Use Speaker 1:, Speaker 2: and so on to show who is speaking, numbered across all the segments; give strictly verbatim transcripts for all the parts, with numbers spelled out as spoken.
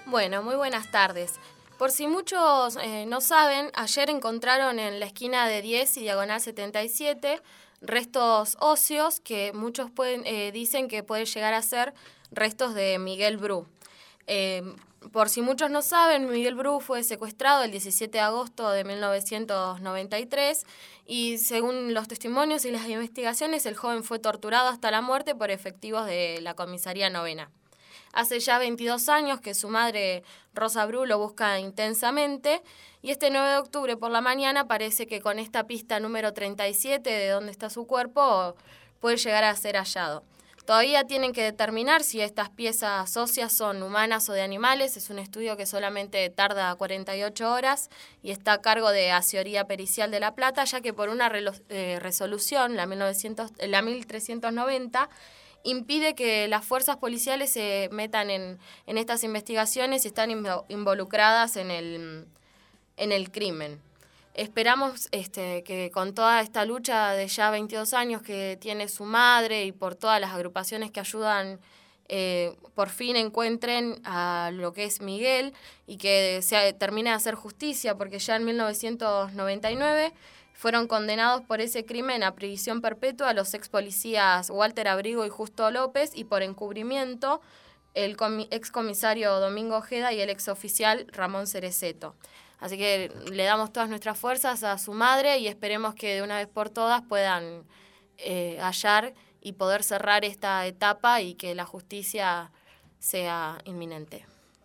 Speaker 1: Bueno, muy buenas tardes. Por si muchos eh, no saben, ayer encontraron en la esquina de diez y diagonal setenta y siete restos óseos que muchos pueden, eh, dicen que pueden llegar a ser restos de Miguel Bru. Eh, por si muchos no saben, Miguel Bru fue secuestrado el diecisiete de agosto de mil novecientos noventa y tres y según los testimonios y las investigaciones, el joven fue torturado hasta la muerte por efectivos de la comisaría novena. Hace ya veintidós años que su madre, Rosa Bru, lo busca intensamente y este nueve de octubre por la mañana parece que con esta pista número treinta y siete de dónde está su cuerpo puede llegar a ser hallado. Todavía tienen que determinar si estas piezas óseas son humanas o de animales. Es un estudio que solamente tarda cuarenta y ocho horas y está a cargo de Asesoría Pericial de La Plata, ya que por una relo- eh, resolución, la, mil novecientos, la mil trescientos noventa, impide que las fuerzas policiales se metan en, en estas investigaciones y están involucradas en el, en el crimen. Esperamos este, que con toda esta lucha de ya veintidós años que tiene su madre y por todas las agrupaciones que ayudan, eh, por fin encuentren a lo que es Miguel y que se termine de hacer justicia, porque ya en mil novecientos noventa y nueve fueron condenados por ese crimen a prisión perpetua a los ex policías Walter Abrigo y Justo López y por encubrimiento el ex comisario Domingo Ojeda y el ex oficial Ramón Cereceto. Así que le damos todas nuestras fuerzas a su madre y esperemos que de una vez por todas puedan eh, hallar y poder cerrar esta etapa y que la justicia sea inminente.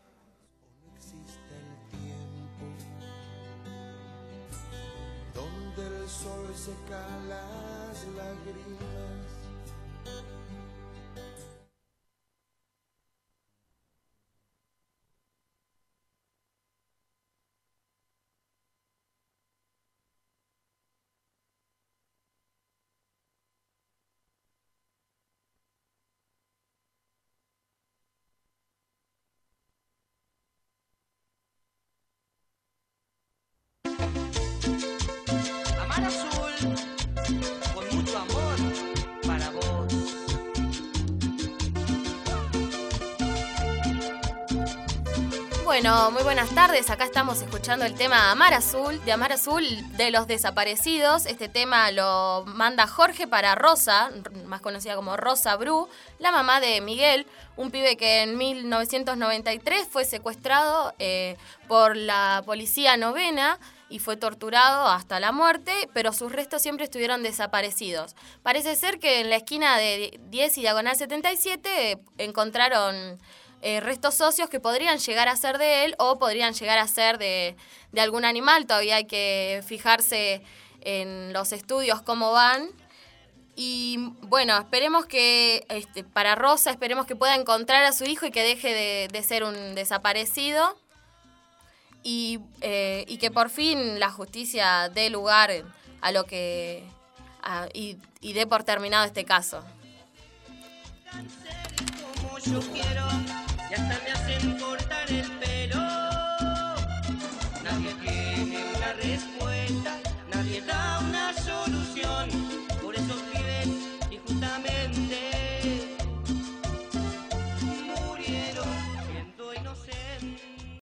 Speaker 2: El sol seca las lágrimas.
Speaker 3: Amar Azul, con mucho amor para vos.
Speaker 1: Bueno, muy buenas tardes. Acá estamos escuchando el tema Amar Azul, de Amar Azul de los Desaparecidos. Este tema lo manda Jorge para Rosa, más conocida como Rosa Bru, la mamá de Miguel, un pibe que en mil novecientos noventa y tres fue secuestrado eh, por la policía novena y fue torturado hasta la muerte, pero sus restos siempre estuvieron desaparecidos. Parece ser que en la esquina de diez y diagonal setenta y siete encontraron Eh, restos óseos que podrían llegar a ser de él o podrían llegar a ser de, de algún animal. Todavía hay que fijarse en los estudios cómo van. Y bueno, esperemos que, este, para Rosa, esperemos que pueda encontrar a su hijo y que deje de, de ser un desaparecido. Y, eh, y que por fin la justicia dé lugar a lo que... A, y, y dé por terminado este caso.
Speaker 3: Como yo quiero, y hasta me hacen cortar